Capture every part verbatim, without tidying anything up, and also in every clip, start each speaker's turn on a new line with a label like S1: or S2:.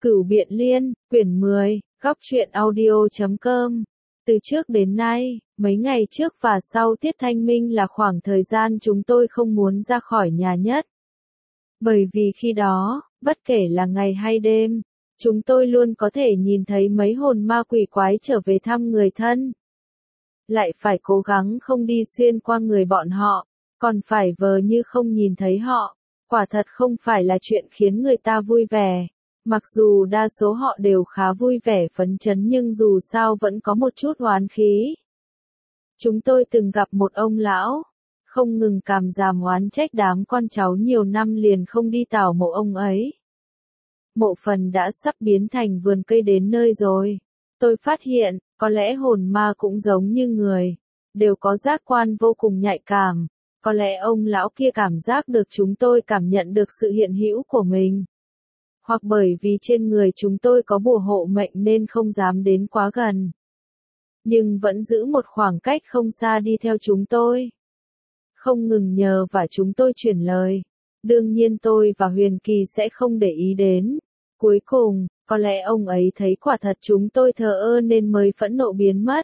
S1: Cửu Biện Liên, quyển mười, góc truyện audio chấm com. Từ trước đến nay, mấy ngày trước và sau tiết thanh minh là khoảng thời gian chúng tôi không muốn ra khỏi nhà nhất. Bởi vì khi đó, bất kể là ngày hay đêm, chúng tôi luôn có thể nhìn thấy mấy hồn ma quỷ quái trở về thăm người thân. Lại phải cố gắng không đi xuyên qua người bọn họ, còn phải vờ như không nhìn thấy họ. Quả thật không phải là chuyện khiến người ta vui vẻ. Mặc dù đa số họ đều khá vui vẻ phấn chấn nhưng dù sao vẫn có một chút oán khí. Chúng tôi từng gặp một ông lão, không ngừng càm ràm oán trách đám con cháu nhiều năm liền không đi tảo mộ ông ấy. Mộ phần đã sắp biến thành vườn cây đến nơi rồi. Tôi phát hiện, có lẽ hồn ma cũng giống như người, đều có giác quan vô cùng nhạy cảm. Có lẽ ông lão kia cảm giác được chúng tôi cảm nhận được sự hiện hữu của mình. Hoặc bởi vì trên người chúng tôi có bùa hộ mệnh nên không dám đến quá gần. Nhưng vẫn giữ một khoảng cách không xa đi theo chúng tôi. Không ngừng nhờ và chúng tôi chuyển lời. Đương nhiên tôi và Huyền Kỳ sẽ không để ý đến. Cuối cùng, có lẽ ông ấy thấy quả thật chúng tôi thờ ơ nên mới phẫn nộ biến mất.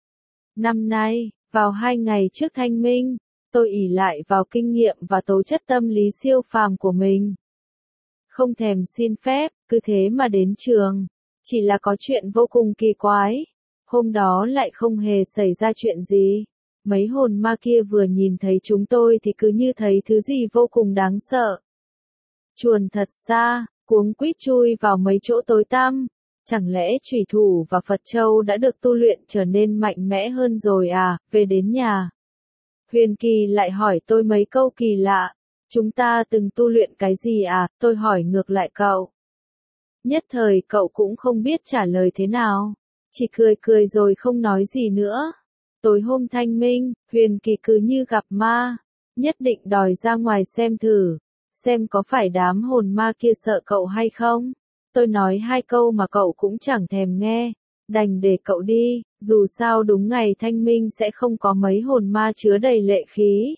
S1: Năm nay, vào hai ngày trước thanh minh, tôi ỷ lại vào kinh nghiệm và tố chất tâm lý siêu phàm của mình. Không thèm xin phép, cứ thế mà đến trường. Chỉ là có chuyện vô cùng kỳ quái. Hôm đó lại không hề xảy ra chuyện gì. Mấy hồn ma kia vừa nhìn thấy chúng tôi thì cứ như thấy thứ gì vô cùng đáng sợ. Chuồn thật xa, cuống quýt chui vào mấy chỗ tối tăm. Chẳng lẽ chủy thủ và Phật Châu đã được tu luyện trở nên mạnh mẽ hơn rồi à? Về đến nhà, Huyền Kỳ lại hỏi tôi mấy câu kỳ lạ. Chúng ta từng tu luyện cái gì à? Tôi hỏi ngược lại cậu. Nhất thời cậu cũng không biết trả lời thế nào. Chỉ cười cười rồi không nói gì nữa. Tối hôm thanh minh, Huyền Kỳ cứ như gặp ma. Nhất định đòi ra ngoài xem thử. Xem có phải đám hồn ma kia sợ cậu hay không. Tôi nói hai câu mà cậu cũng chẳng thèm nghe. Đành để cậu đi, dù sao đúng ngày thanh minh sẽ không có mấy hồn ma chứa đầy lệ khí.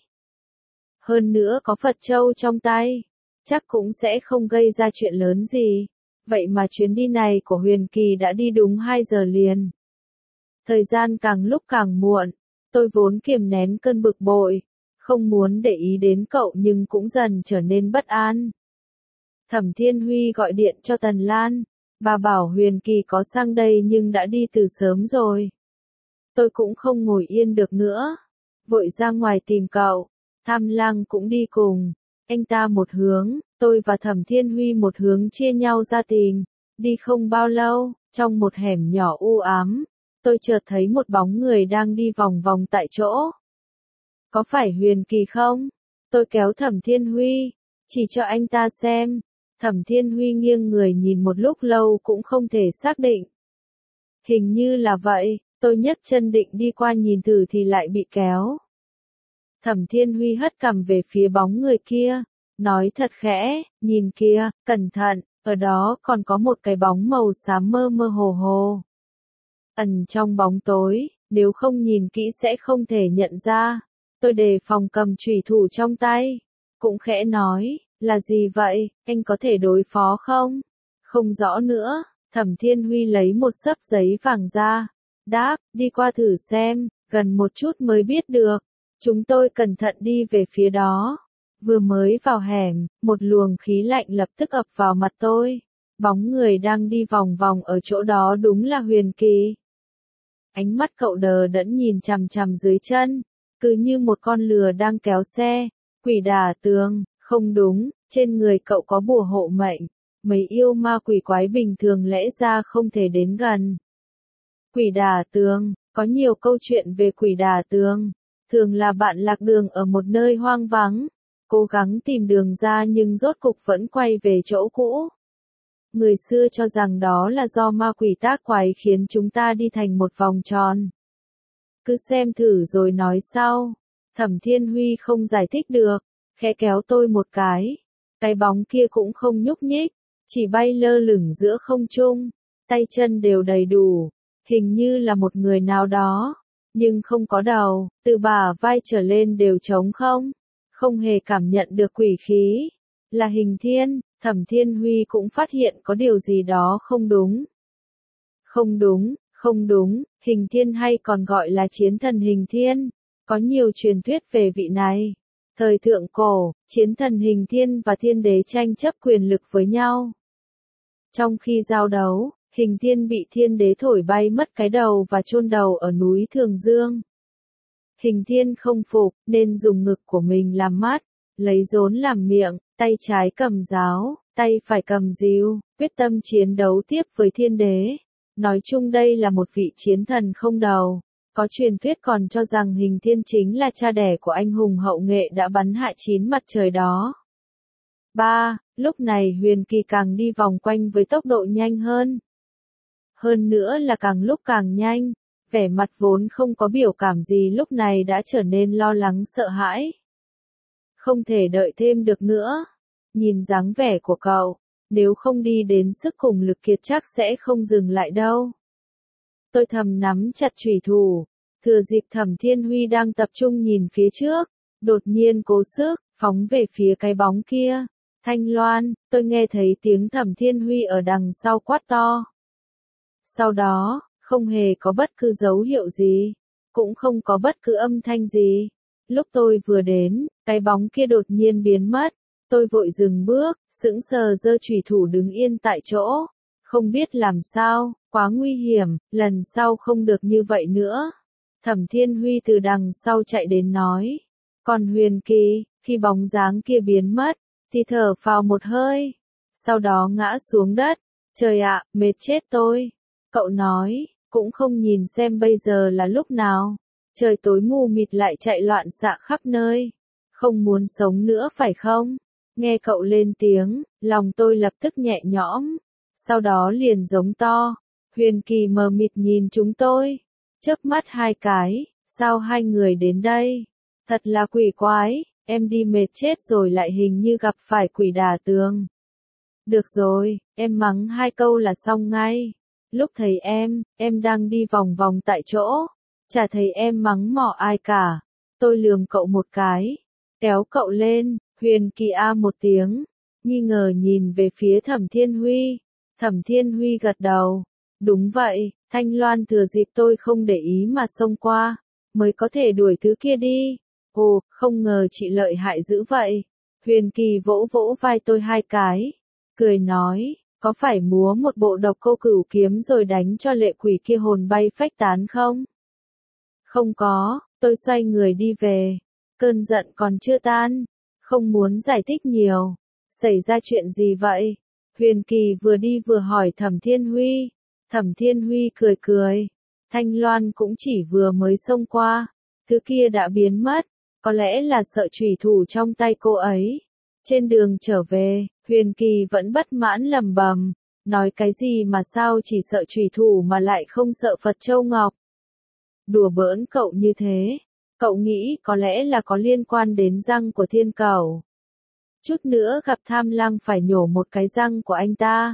S1: Hơn nữa có Phật Châu trong tay, chắc cũng sẽ không gây ra chuyện lớn gì. Vậy mà chuyến đi này của Huyền Kỳ đã đi đúng hai giờ liền. Thời gian càng lúc càng muộn, tôi vốn kiềm nén cơn bực bội, không muốn để ý đến cậu nhưng cũng dần trở nên bất an. Thẩm Thiên Huy gọi điện cho Tần Lan, bà bảo Huyền Kỳ có sang đây nhưng đã đi từ sớm rồi. Tôi cũng không ngồi yên được nữa, vội ra ngoài tìm cậu. Tham Lang cũng đi cùng, anh ta một hướng, tôi và Thẩm Thiên Huy một hướng chia nhau ra tìm. Đi không bao lâu, trong một hẻm nhỏ u ám, tôi chợt thấy một bóng người đang đi vòng vòng tại chỗ. Có phải Huyền Kỳ không? Tôi kéo Thẩm Thiên Huy, chỉ cho anh ta xem. Thẩm Thiên Huy nghiêng người nhìn một lúc lâu cũng không thể xác định. Hình như là vậy, tôi nhấc chân định đi qua nhìn thử thì lại bị kéo. Thẩm Thiên Huy hất cằm về phía bóng người kia, nói thật khẽ, nhìn kia, cẩn thận, ở đó còn có một cái bóng màu xám mơ mơ hồ hồ. Ẩn trong bóng tối, nếu không nhìn kỹ sẽ không thể nhận ra. Tôi đề phòng cầm chủy thủ trong tay, cũng khẽ nói, là gì vậy, anh có thể đối phó không? Không rõ nữa, Thẩm Thiên Huy lấy một xấp giấy vàng ra, đáp, đi qua thử xem, gần một chút mới biết được. Chúng tôi cẩn thận đi về phía đó. Vừa mới vào hẻm, một luồng khí lạnh lập tức ập vào mặt tôi. Bóng người đang đi vòng vòng ở chỗ đó đúng là Huyền Kỳ. Ánh mắt cậu đờ đẫn nhìn chằm chằm dưới chân, cứ như một con lừa đang kéo xe. Quỷ đả tường, không đúng, trên người cậu có bùa hộ mệnh. Mấy yêu ma quỷ quái bình thường lẽ ra không thể đến gần. Quỷ đả tường, có nhiều câu chuyện về quỷ đả tường. Thường là bạn lạc đường ở một nơi hoang vắng, cố gắng tìm đường ra nhưng rốt cục vẫn quay về chỗ cũ. Người xưa cho rằng đó là do ma quỷ tác quái khiến chúng ta đi thành một vòng tròn. Cứ xem thử rồi nói sau. Thẩm Thiên Huy không giải thích được, khẽ kéo tôi một cái. Cái bóng kia cũng không nhúc nhích, chỉ bay lơ lửng giữa không trung, tay chân đều đầy đủ, hình như là một người nào đó. Nhưng không có đầu, từ bả vai trở lên đều trống không, không hề cảm nhận được quỷ khí. Là Hình Thiên, Thẩm Thiên Huy cũng phát hiện có điều gì đó không đúng. Không đúng, không đúng, Hình Thiên hay còn gọi là chiến thần Hình Thiên. Có nhiều truyền thuyết về vị này. Thời thượng cổ, chiến thần Hình Thiên và Thiên Đế tranh chấp quyền lực với nhau. Trong khi giao đấu, Hình Thiên bị Thiên Đế thổi bay mất cái đầu và chôn đầu ở núi Thường Dương. Hình Thiên không phục, nên dùng ngực của mình làm mắt, lấy rốn làm miệng, tay trái cầm giáo, tay phải cầm dìu, quyết tâm chiến đấu tiếp với Thiên Đế. Nói chung đây là một vị chiến thần không đầu. Có truyền thuyết còn cho rằng Hình Thiên chính là cha đẻ của anh hùng hậu nghệ đã bắn hại chín mặt trời đó. ba. Lúc này Huyền Kỳ càng đi vòng quanh với tốc độ nhanh hơn. Hơn nữa là càng lúc càng nhanh, vẻ mặt vốn không có biểu cảm gì lúc này đã trở nên lo lắng sợ hãi. Không thể đợi thêm được nữa. Nhìn dáng vẻ của cậu, nếu không đi đến sức cùng lực kiệt chắc sẽ không dừng lại đâu. Tôi thầm nắm chặt chủy thủ, thừa dịp Thẩm Thiên Huy đang tập trung nhìn phía trước, đột nhiên cố sức, phóng về phía cái bóng kia. Thanh Loan, tôi nghe thấy tiếng Thẩm Thiên Huy ở đằng sau quát to. Sau đó, không hề có bất cứ dấu hiệu gì, cũng không có bất cứ âm thanh gì. Lúc tôi vừa đến, cái bóng kia đột nhiên biến mất, tôi vội dừng bước, sững sờ giơ chủy thủ đứng yên tại chỗ. Không biết làm sao, quá nguy hiểm, lần sau không được như vậy nữa. Thẩm Thiên Huy từ đằng sau chạy đến nói. Còn Huyền Kỳ, khi bóng dáng kia biến mất, thì thở phào một hơi. Sau đó ngã xuống đất. Trời ạ, mệt chết tôi. Cậu nói, cũng không nhìn xem bây giờ là lúc nào. Trời tối mù mịt lại chạy loạn xạ khắp nơi. Không muốn sống nữa phải không? Nghe cậu lên tiếng, lòng tôi lập tức nhẹ nhõm. Sau đó liền giống to. Huyền Kỳ mờ mịt nhìn chúng tôi. Chớp mắt hai cái, sao hai người đến đây? Thật là quỷ quái, em đi mệt chết rồi lại hình như gặp phải quỷ đả tường. Được rồi, em mắng hai câu là xong ngay. Lúc thấy em, em đang đi vòng vòng tại chỗ. Chả thấy em mắng mỏ ai cả. Tôi lườm cậu một cái. Kéo cậu lên, Huyền Kỳ a một tiếng. Nghi ngờ nhìn về phía Thẩm Thiên Huy. Thẩm Thiên Huy gật đầu. Đúng vậy, Thanh Loan thừa dịp tôi không để ý mà xông qua. Mới có thể đuổi thứ kia đi. Ồ, không ngờ chị lợi hại dữ vậy. Huyền Kỳ vỗ vỗ vai tôi hai cái. Cười nói, có phải múa một bộ độc cô cửu kiếm rồi đánh cho lệ quỷ kia hồn bay phách tán không? Không có, tôi xoay người đi về. Cơn giận còn chưa tan. Không muốn giải thích nhiều. Xảy ra chuyện gì vậy? Huyền Kỳ vừa đi vừa hỏi Thẩm Thiên Huy. Thẩm Thiên Huy cười cười. Thanh Loan cũng chỉ vừa mới xông qua. Thứ kia đã biến mất. Có lẽ là sợ chủy thủ trong tay cô ấy. Trên đường trở về, Huyền Kỳ vẫn bất mãn lầm bầm. Nói cái gì mà sao chỉ sợ chủy thủ mà lại không sợ Phật Châu Ngọc. Đùa bỡn cậu như thế. Cậu nghĩ có lẽ là có liên quan đến răng của thiên cẩu. Chút nữa gặp Tham Lang phải nhổ một cái răng của anh ta.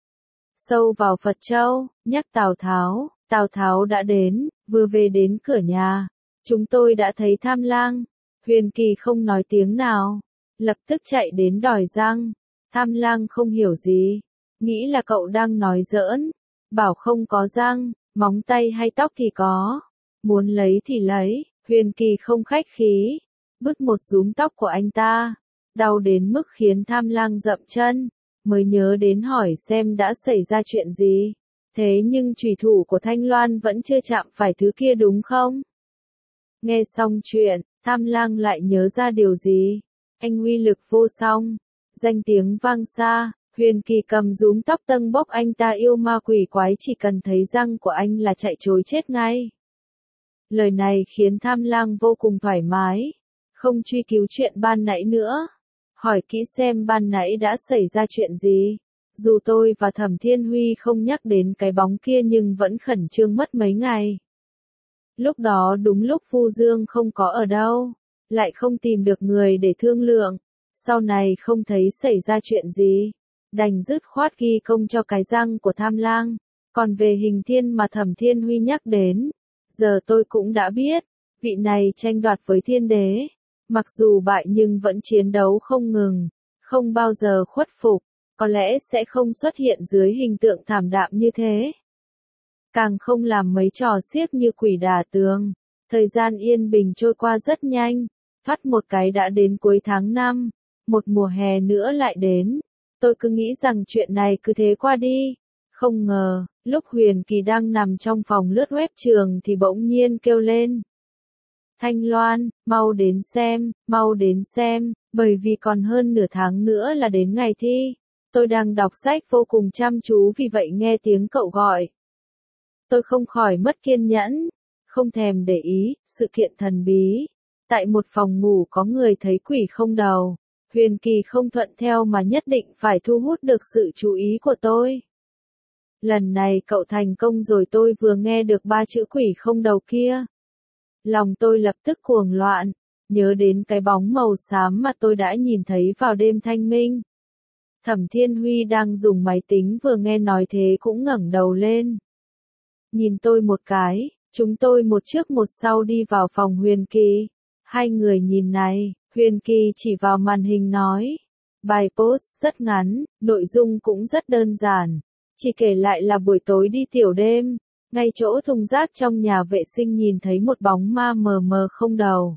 S1: Sâu vào Phật Châu, nhắc Tào Tháo, Tào Tháo đã đến, vừa về đến cửa nhà. Chúng tôi đã thấy Tham Lang. Huyền Kỳ không nói tiếng nào. Lập tức chạy đến đòi răng. Tham Lang không hiểu gì. Nghĩ là cậu đang nói giỡn. Bảo không có răng, móng tay hay tóc thì có. Muốn lấy thì lấy. Huyền Kỳ không khách khí. Bứt một rúm tóc của anh ta. Đau đến mức khiến Tham Lang dậm chân. Mới nhớ đến hỏi xem đã xảy ra chuyện gì. Thế nhưng chủy thủ của Thanh Loan vẫn chưa chạm phải thứ kia đúng không? Nghe xong chuyện, Tham Lang lại nhớ ra điều gì. Anh uy lực vô song. Danh tiếng vang xa. Huyền Kỳ cầm rúm tóc tâng bốc anh ta yêu ma quỷ quái, chỉ cần thấy răng của anh là chạy trối chết ngay. Lời này khiến Tham Lang vô cùng thoải mái. Không truy cứu chuyện ban nãy nữa. Hỏi kỹ xem ban nãy đã xảy ra chuyện gì. Dù tôi và Thẩm Thiên Huy không nhắc đến cái bóng kia nhưng vẫn khẩn trương mất mấy ngày. Lúc đó đúng lúc Phu Dương không có ở đâu. Lại không tìm được người để thương lượng. Sau này không thấy xảy ra chuyện gì. Đành dứt khoát ghi công cho cái răng của Tham Lang. Còn về Hình Thiên mà Thẩm Thiên Huy nhắc đến. Giờ tôi cũng đã biết. Vị này tranh đoạt với Thiên Đế. Mặc dù bại nhưng vẫn chiến đấu không ngừng. Không bao giờ khuất phục. có lẽ sẽ không xuất hiện dưới hình tượng thảm đạm như thế. Càng không làm mấy trò xiếc như quỷ đả tường. Thời gian yên bình trôi qua rất nhanh, thoắt một cái đã đến cuối tháng năm, một mùa hè nữa lại đến. Tôi cứ nghĩ rằng chuyện này cứ thế qua đi. Không ngờ, lúc Huyền Kỳ đang nằm trong phòng lướt web trường thì bỗng nhiên kêu lên. Thanh Loan, mau đến xem, mau đến xem, bởi vì còn hơn nửa tháng nữa là đến ngày thi. Tôi đang đọc sách vô cùng chăm chú vì vậy nghe tiếng cậu gọi. Tôi không khỏi mất kiên nhẫn, không thèm để ý, sự kiện thần bí. Tại một phòng ngủ có người thấy quỷ không đầu. Huyền Kỳ không thuận theo mà nhất định phải thu hút được sự chú ý của tôi. Lần này cậu thành công rồi, tôi vừa nghe được ba chữ quỷ không đầu kia. Lòng tôi lập tức cuồng loạn, nhớ đến cái bóng màu xám mà tôi đã nhìn thấy vào đêm thanh minh. Thẩm Thiên Huy đang dùng máy tính vừa nghe nói thế cũng ngẩng đầu lên. Nhìn tôi một cái, chúng tôi một trước một sau đi vào phòng Huyền Kỳ. Hai người nhìn này, Huyền Kỳ chỉ vào màn hình nói. Bài post rất ngắn, nội dung cũng rất đơn giản. Chỉ kể lại là buổi tối đi tiểu đêm, ngay chỗ thùng rác trong nhà vệ sinh nhìn thấy một bóng ma mờ mờ không đầu.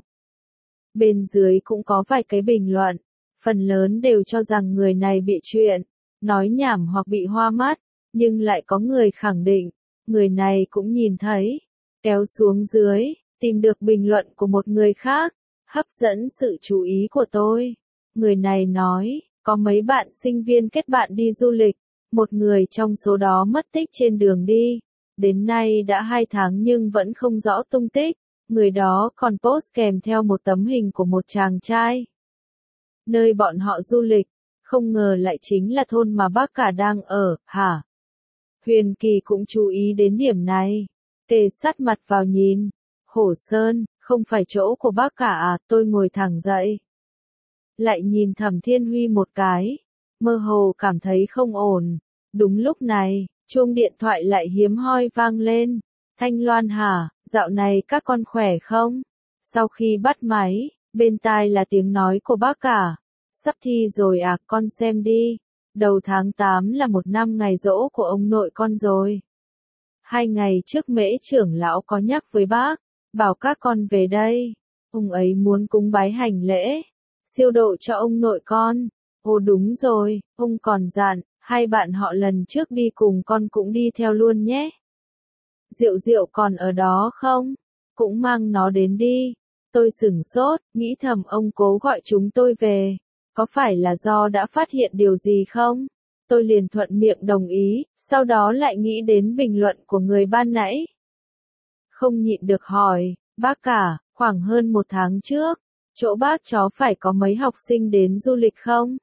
S1: Bên dưới cũng có vài cái bình luận, phần lớn đều cho rằng người này bị chuyện, nói nhảm hoặc bị hoa mắt, nhưng lại có người khẳng định, người này cũng nhìn thấy. Kéo xuống dưới, tìm được bình luận của một người khác, hấp dẫn sự chú ý của tôi. Người này nói, có mấy bạn sinh viên kết bạn đi du lịch, một người trong số đó mất tích trên đường đi. Đến nay đã hai tháng nhưng vẫn không rõ tung tích. Người đó còn post kèm theo một tấm hình của một chàng trai. Nơi bọn họ du lịch, không ngờ lại chính là thôn mà bác cả đang ở, hả? Huyền Kỳ cũng chú ý đến điểm này. Tề sát mặt vào nhìn. Hổ Sơn, không phải chỗ của bác cả à? Tôi ngồi thẳng dậy. Lại nhìn Thẩm Thiên Huy một cái. Mơ hồ cảm thấy không ổn. Đúng lúc này, chuông điện thoại lại hiếm hoi vang lên. Thanh Loan hả, dạo này các con khỏe không? Sau khi bắt máy, bên tai là tiếng nói của bác cả. Sắp thi rồi à, con xem đi. Đầu tháng tám là một năm ngày giỗ của ông nội con rồi. Hai ngày trước Mễ trưởng lão có nhắc với bác, bảo các con về đây. Ông ấy muốn cúng bái hành lễ, siêu độ cho ông nội con. Ồ đúng rồi, ông còn dặn, hai bạn họ lần trước đi cùng con cũng đi theo luôn nhé. Diệu Diệu còn ở đó không? Cũng mang nó đến đi. Tôi sửng sốt, nghĩ thầm ông cố gọi chúng tôi về. Có phải là do đã phát hiện điều gì không? Tôi liền thuận miệng đồng ý, sau đó lại nghĩ đến bình luận của người ban nãy. Không nhịn được hỏi, bác cả, khoảng hơn một tháng trước, chỗ bác chó phải có mấy học sinh đến du lịch không?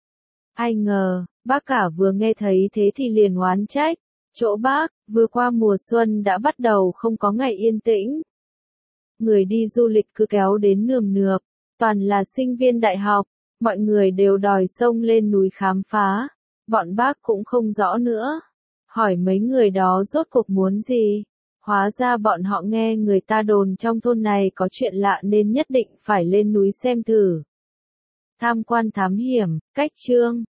S1: Ai ngờ, bác cả vừa nghe thấy thế thì liền oán trách. Chỗ bác, vừa qua mùa xuân đã bắt đầu không có ngày yên tĩnh. Người đi du lịch cứ kéo đến nườm nượp, toàn là sinh viên đại học, mọi người đều đòi xông lên núi khám phá. Bọn bác cũng không rõ nữa. Hỏi mấy người đó rốt cuộc muốn gì? Hóa ra bọn họ nghe người ta đồn trong thôn này có chuyện lạ nên nhất định phải lên núi xem thử. Tham quan thám hiểm, cách chương.